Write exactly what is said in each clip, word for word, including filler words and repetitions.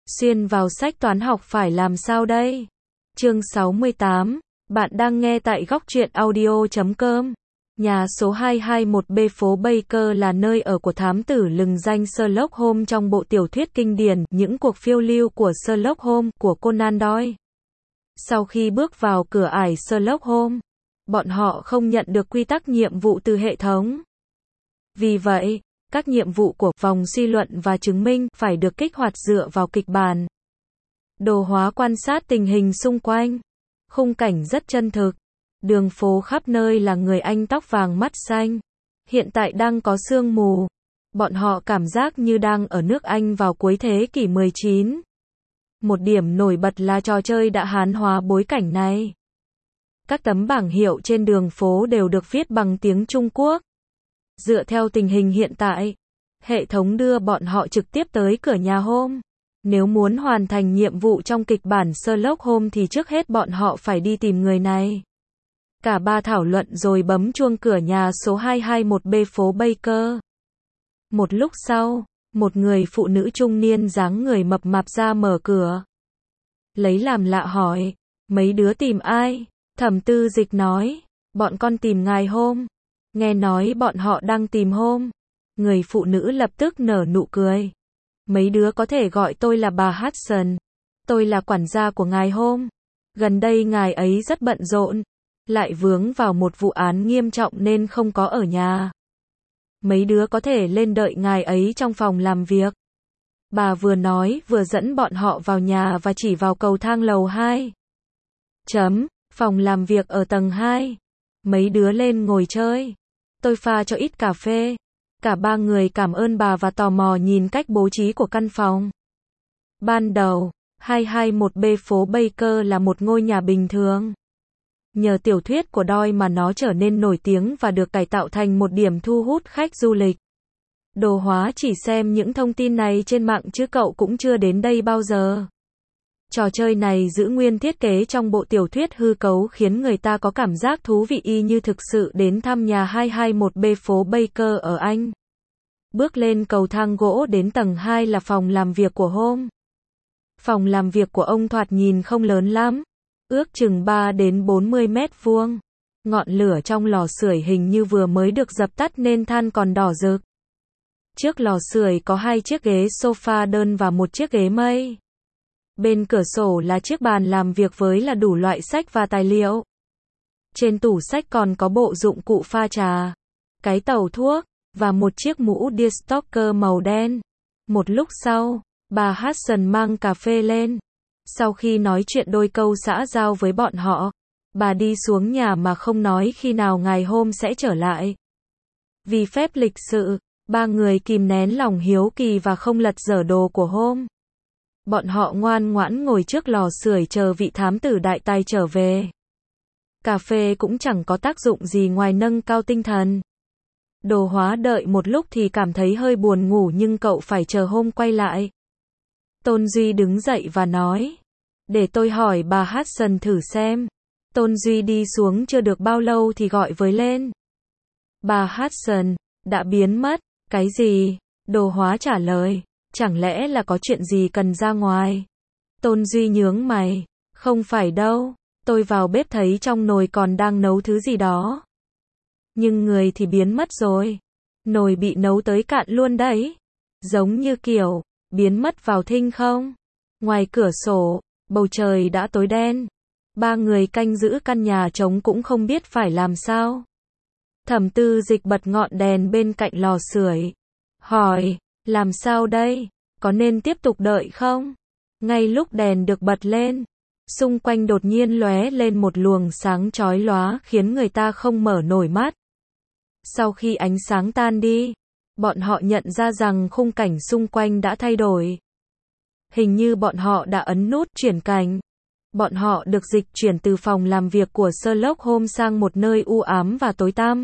Xuyên vào sách toán học phải làm sao đây? Chương sáu mươi tám, bạn đang nghe tại góc truyện audio chấm com. Nhà số hai hai mốt B phố Baker là nơi ở của thám tử lừng danh Sherlock Holmes trong bộ tiểu thuyết kinh điển Những cuộc phiêu lưu của Sherlock Holmes của Conan Doyle. Sau khi bước vào cửa ải Sherlock Holmes, bọn họ không nhận được quy tắc nhiệm vụ từ hệ thống. Vì vậy, các nhiệm vụ của vòng suy luận và chứng minh phải được kích hoạt dựa vào kịch bản. Đồ hóa quan sát tình hình xung quanh. Khung cảnh rất chân thực. Đường phố khắp nơi là người Anh tóc vàng mắt xanh. Hiện tại đang có sương mù. Bọn họ cảm giác như đang ở nước Anh vào cuối thế kỷ mười chín. Một điểm nổi bật là trò chơi đã hán hóa bối cảnh này. Các tấm bảng hiệu trên đường phố đều được viết bằng tiếng Trung Quốc. Dựa theo tình hình hiện tại, hệ thống đưa bọn họ trực tiếp tới cửa nhà Holmes. Nếu muốn hoàn thành nhiệm vụ trong kịch bản Sherlock Holmes thì trước hết bọn họ phải đi tìm người này. Cả ba thảo luận rồi bấm chuông cửa nhà số hai hai mốt B phố Baker. Một lúc sau, một người phụ nữ trung niên dáng người mập mạp ra mở cửa. Lấy làm lạ hỏi, mấy đứa tìm ai? Thẩm Tư Dịch nói, bọn con tìm ngài Holmes. Nghe nói bọn họ đang tìm Holmes. Người phụ nữ lập tức nở nụ cười. Mấy đứa có thể gọi tôi là bà Hudson. Tôi là quản gia của ngài Holmes. Gần đây ngài ấy rất bận rộn, lại vướng vào một vụ án nghiêm trọng nên không có ở nhà. Mấy đứa có thể lên đợi ngài ấy trong phòng làm việc. Bà vừa nói vừa dẫn bọn họ vào nhà và chỉ vào cầu thang lầu hai. Chấm, phòng làm việc ở tầng hai. Mấy đứa lên ngồi chơi. Tôi pha cho ít cà phê. Cả ba người cảm ơn bà và tò mò nhìn cách bố trí của căn phòng. Ban đầu, hai hai mốt B phố Baker là một ngôi nhà bình thường. Nhờ tiểu thuyết của Doyle mà nó trở nên nổi tiếng và được cải tạo thành một điểm thu hút khách du lịch. Đồ hóa chỉ xem những thông tin này trên mạng chứ cậu cũng chưa đến đây bao giờ. Trò chơi này giữ nguyên thiết kế trong bộ tiểu thuyết hư cấu khiến người ta có cảm giác thú vị y như thực sự đến thăm nhà hai hai mốt B phố Baker ở Anh. Bước lên cầu thang gỗ đến tầng hai là phòng làm việc của Holmes. Phòng làm việc của ông thoạt nhìn không lớn lắm, ước chừng ba đến bốn mươi mét vuông. Ngọn lửa trong lò sưởi hình như vừa mới được dập tắt nên than còn đỏ rực. Trước lò sưởi có hai chiếc ghế sofa đơn và một chiếc ghế mây. Bên cửa sổ là chiếc bàn làm việc với là đủ loại sách và tài liệu. Trên tủ sách còn có bộ dụng cụ pha trà, cái tàu thuốc, và một chiếc mũ deerstalker màu đen. Một lúc sau, bà Hudson mang cà phê lên. Sau khi nói chuyện đôi câu xã giao với bọn họ, bà đi xuống nhà mà không nói khi nào ngài Holmes sẽ trở lại. Vì phép lịch sự, ba người kìm nén lòng hiếu kỳ và không lật dở đồ của Holmes. Bọn họ ngoan ngoãn ngồi trước lò sưởi chờ vị thám tử đại tài trở về. Cà phê cũng chẳng có tác dụng gì ngoài nâng cao tinh thần. Đồ hóa đợi một lúc thì cảm thấy hơi buồn ngủ nhưng cậu phải chờ Holmes quay lại. Tôn Duy đứng dậy và nói, để tôi hỏi bà Hudson thử xem. Tôn Duy đi xuống chưa được bao lâu thì gọi với lên. Bà Hudson đã biến mất. Cái gì? Đồ hóa trả lời. Chẳng lẽ là có chuyện gì cần ra ngoài? Tôn Duy nhướng mày. Không phải đâu. Tôi vào bếp thấy trong nồi còn đang nấu thứ gì đó. Nhưng người thì biến mất rồi. Nồi bị nấu tới cạn luôn đấy. Giống như kiểu, biến mất vào thinh không? Ngoài cửa sổ, bầu trời đã tối đen. Ba người canh giữ căn nhà trống cũng không biết phải làm sao. Thẩm Tư Dịch bật ngọn đèn bên cạnh lò sưởi. Hỏi, làm sao đây? Có nên tiếp tục đợi không? Ngay lúc đèn được bật lên, xung quanh đột nhiên lóe lên một luồng sáng chói lóa khiến người ta không mở nổi mắt. Sau khi ánh sáng tan đi, bọn họ nhận ra rằng khung cảnh xung quanh đã thay đổi. Hình như bọn họ đã ấn nút chuyển cảnh. Bọn họ được dịch chuyển từ phòng làm việc của Sherlock Holmes sang một nơi u ám và tối tăm.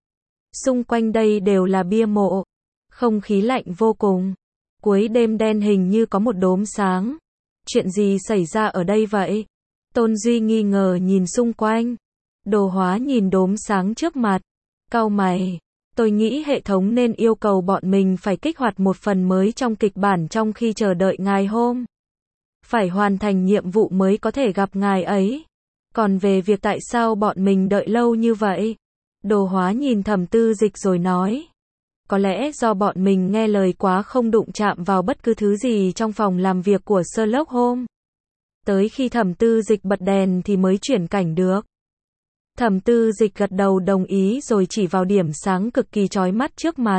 Xung quanh đây đều là bia mộ. Không khí lạnh vô cùng. Cuối đêm đen hình như có một đốm sáng. Chuyện gì xảy ra ở đây vậy? Tôn Duy nghi ngờ nhìn xung quanh. Đồ hóa nhìn đốm sáng trước mặt. Cau mày. Tôi nghĩ hệ thống nên yêu cầu bọn mình phải kích hoạt một phần mới trong kịch bản trong khi chờ đợi ngài Holmes. phải hoàn thành nhiệm vụ mới có thể gặp ngài ấy. Còn về việc tại sao bọn mình đợi lâu như vậy, Đồ Hóa nhìn Thẩm Tư Dịch rồi nói. Có lẽ do bọn mình nghe lời quá, không đụng chạm vào bất cứ thứ gì trong phòng làm việc của Sherlock Holmes. Tới khi Thẩm Tư Dịch bật đèn thì mới chuyển cảnh được. Thẩm Tư Dịch gật đầu đồng ý rồi chỉ vào điểm sáng cực kỳ chói mắt trước mặt.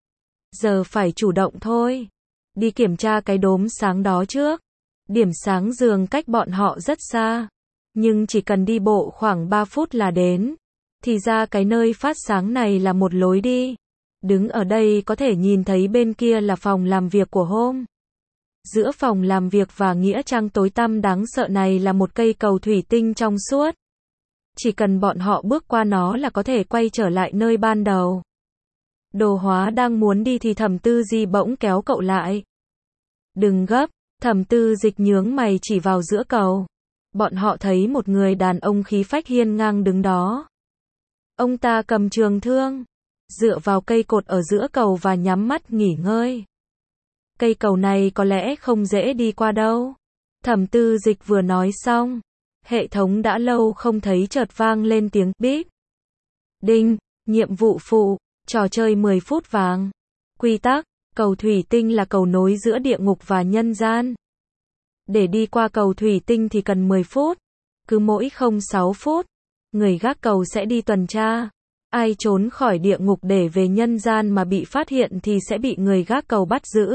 Giờ phải chủ động thôi. Đi kiểm tra cái đốm sáng đó trước. Điểm sáng giường cách bọn họ rất xa. Nhưng chỉ cần đi bộ khoảng ba phút là đến. Thì ra cái nơi phát sáng này là một lối đi. Đứng ở đây có thể nhìn thấy bên kia là phòng làm việc của Holmes. Giữa phòng làm việc và nghĩa trang tối tăm đáng sợ này là một cây cầu thủy tinh trong suốt. Chỉ cần bọn họ bước qua nó là có thể quay trở lại nơi ban đầu. Đồ Hóa đang muốn đi thì Thẩm Tư Di bỗng kéo cậu lại. Đừng gấp, Thẩm Tư Dịch nhướng mày chỉ vào giữa cầu. Bọn họ thấy một người đàn ông khí phách hiên ngang đứng đó. Ông ta cầm trường thương, dựa vào cây cột ở giữa cầu và nhắm mắt nghỉ ngơi. Cây cầu này có lẽ không dễ đi qua đâu. Thẩm Tư Dịch vừa nói xong, hệ thống đã lâu không thấy chợt vang lên tiếng bíp. Đinh, nhiệm vụ phụ, trò chơi mười phút vàng. Quy tắc, cầu thủy tinh là cầu nối giữa địa ngục và nhân gian. Để đi qua cầu thủy tinh thì cần mười phút. Cứ mỗi không sáu phút, người gác cầu sẽ đi tuần tra. Ai trốn khỏi địa ngục để về nhân gian mà bị phát hiện thì sẽ bị người gác cầu bắt giữ.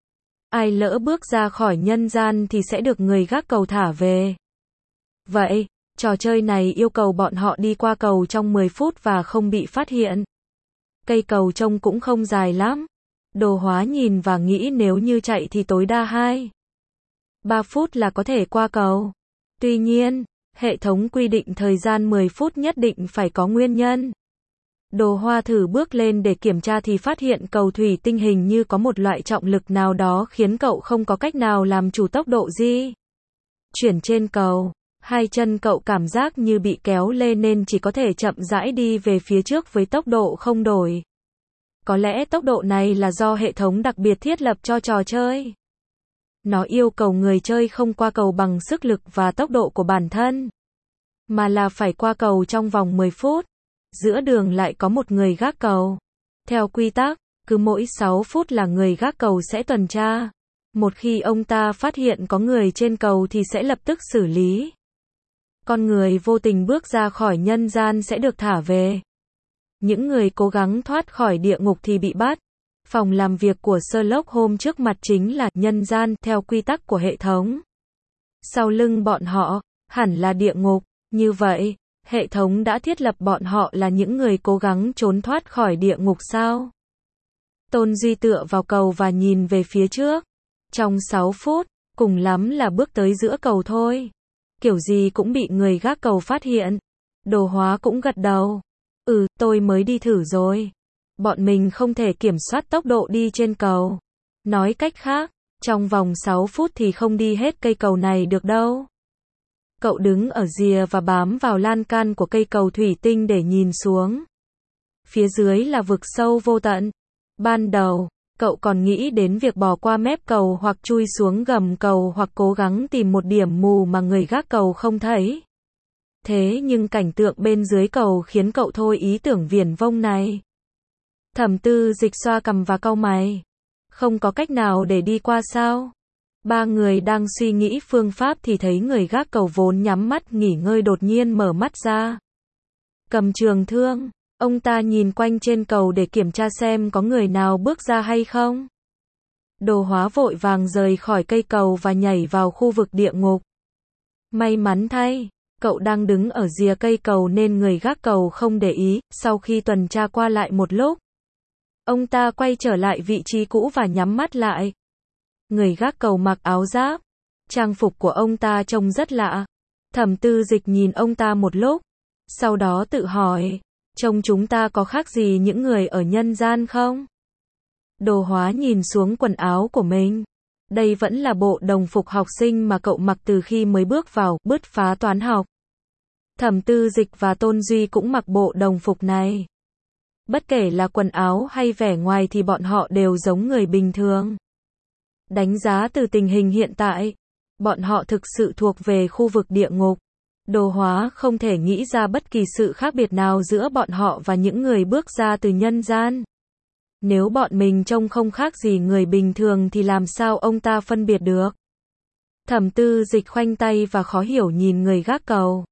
Ai lỡ bước ra khỏi nhân gian thì sẽ được người gác cầu thả về. Vậy, trò chơi này yêu cầu bọn họ đi qua cầu trong mười phút và không bị phát hiện. Cây cầu trông cũng không dài lắm. Đồ Hóa nhìn và nghĩ nếu như chạy thì tối đa hai ba phút là có thể qua cầu. Tuy nhiên, hệ thống quy định thời gian mười phút nhất định phải có nguyên nhân. Đồ Hoa thử bước lên để kiểm tra thì phát hiện cầu thủy tinh hình như có một loại trọng lực nào đó khiến cậu không có cách nào làm chủ tốc độ di chuyển trên cầu. Hai chân cậu cảm giác như bị kéo lên nên chỉ có thể chậm rãi đi về phía trước với tốc độ không đổi. Có lẽ tốc độ này là do hệ thống đặc biệt thiết lập cho trò chơi. Nó yêu cầu người chơi không qua cầu bằng sức lực và tốc độ của bản thân, mà là phải qua cầu trong vòng mười phút. Giữa đường lại có một người gác cầu. Theo quy tắc, cứ mỗi sáu phút là người gác cầu sẽ tuần tra. Một khi ông ta phát hiện có người trên cầu thì sẽ lập tức xử lý. Con người vô tình bước ra khỏi nhân gian sẽ được thả về. Những người cố gắng thoát khỏi địa ngục thì bị bắt. Phòng làm việc của Sherlock Holmes trước mặt chính là nhân gian theo quy tắc của hệ thống. Sau lưng bọn họ, hẳn là địa ngục. Như vậy, hệ thống đã thiết lập bọn họ là những người cố gắng trốn thoát khỏi địa ngục sao? Tôn Duy tựa vào cầu và nhìn về phía trước. Trong sáu phút, cùng lắm là bước tới giữa cầu thôi. Kiểu gì cũng bị người gác cầu phát hiện. Đồ Hóa cũng gật đầu. Ừ, tôi mới đi thử rồi. Bọn mình không thể kiểm soát tốc độ đi trên cầu. Nói cách khác, trong vòng sáu phút thì không đi hết cây cầu này được đâu. Cậu đứng ở rìa và bám vào lan can của cây cầu thủy tinh để nhìn xuống. Phía dưới là vực sâu vô tận. Ban đầu, cậu còn nghĩ đến việc bò qua mép cầu hoặc chui xuống gầm cầu hoặc cố gắng tìm một điểm mù mà người gác cầu không thấy. Thế nhưng cảnh tượng bên dưới cầu khiến cậu thôi ý tưởng viển vông này. Thẩm Tư Dịch xoa cằm và cau mày. Không có cách nào để đi qua sao? Ba người đang suy nghĩ phương pháp thì thấy người gác cầu vốn nhắm mắt nghỉ ngơi đột nhiên mở mắt ra. Cầm trường thương, ông ta nhìn quanh trên cầu để kiểm tra xem có người nào bước ra hay không. Đồ Hóa vội vàng rời khỏi cây cầu và nhảy vào khu vực địa ngục. May mắn thay, cậu đang đứng ở rìa cây cầu nên người gác cầu không để ý. Sau khi tuần tra qua lại một lúc, ông ta quay trở lại vị trí cũ và nhắm mắt lại. Người gác cầu mặc áo giáp. Trang phục của ông ta trông rất lạ. Thẩm Tư Dịch nhìn ông ta một lúc. Sau đó tự hỏi, trông chúng ta có khác gì những người ở nhân gian không? Đồ Hóa nhìn xuống quần áo của mình. Đây vẫn là bộ đồng phục học sinh mà cậu mặc từ khi mới bước vào bứt phá toán học. Thẩm Tư Dịch và Tôn Duy cũng mặc bộ đồng phục này. Bất kể là quần áo hay vẻ ngoài thì bọn họ đều giống người bình thường. Đánh giá từ tình hình hiện tại, bọn họ thực sự thuộc về khu vực địa ngục. Đồ Hóa không thể nghĩ ra bất kỳ sự khác biệt nào giữa bọn họ và những người bước ra từ nhân gian. Nếu bọn mình trông không khác gì người bình thường thì làm sao ông ta phân biệt được? Thẩm Tư Dịch khoanh tay và khó hiểu nhìn người gác cầu.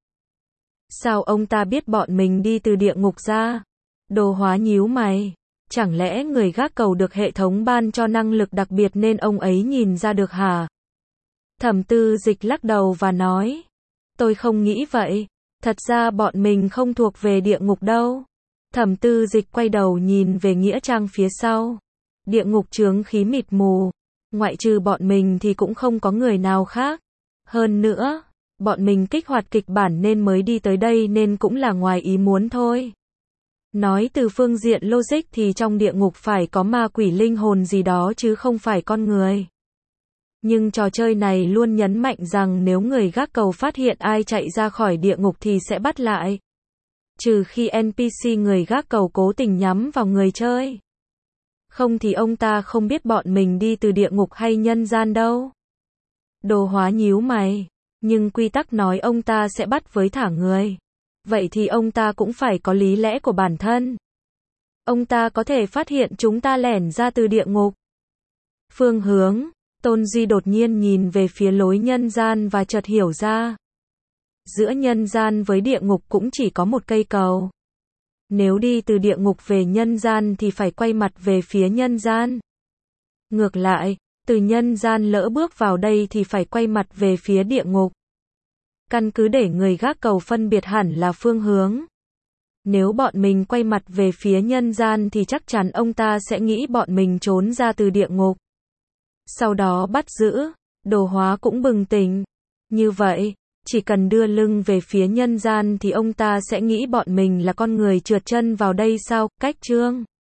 Sao ông ta biết bọn mình đi từ địa ngục ra? Đồ Hóa nhíu mày. Chẳng lẽ người gác cầu được hệ thống ban cho năng lực đặc biệt nên ông ấy nhìn ra được hả? Thẩm Tư Dịch lắc đầu và nói. Tôi không nghĩ vậy. Thật ra bọn mình không thuộc về địa ngục đâu. Thẩm Tư Dịch quay đầu nhìn về nghĩa trang phía sau. Địa ngục chướng khí mịt mù. Ngoại trừ bọn mình thì cũng không có người nào khác. Hơn nữa, bọn mình kích hoạt kịch bản nên mới đi tới đây nên cũng là ngoài ý muốn thôi. Nói từ phương diện logic thì trong địa ngục phải có ma quỷ linh hồn gì đó chứ không phải con người. Nhưng trò chơi này luôn nhấn mạnh rằng nếu người gác cầu phát hiện ai chạy ra khỏi địa ngục thì sẽ bắt lại. Trừ khi en pê xê người gác cầu cố tình nhắm vào người chơi. Không thì ông ta không biết bọn mình đi từ địa ngục hay nhân gian đâu. Đồ Hóa nhíu mày. Nhưng quy tắc nói ông ta sẽ bắt với thả người. Vậy thì ông ta cũng phải có lý lẽ của bản thân. Ông ta có thể phát hiện chúng ta lẻn ra từ địa ngục. Phương hướng. Tôn Duy đột nhiên nhìn về phía lối nhân gian và chợt hiểu ra. Giữa nhân gian với địa ngục cũng chỉ có một cây cầu. Nếu đi từ địa ngục về nhân gian thì phải quay mặt về phía nhân gian. Ngược lại, từ nhân gian lỡ bước vào đây thì phải quay mặt về phía địa ngục. Căn cứ để người gác cầu phân biệt hẳn là phương hướng. Nếu bọn mình quay mặt về phía nhân gian thì chắc chắn ông ta sẽ nghĩ bọn mình trốn ra từ địa ngục. Sau đó bắt giữ. Đồ Hóa cũng bừng tỉnh. Như vậy, chỉ cần đưa lưng về phía nhân gian thì ông ta sẽ nghĩ bọn mình là con người trượt chân vào đây sao? Cách chương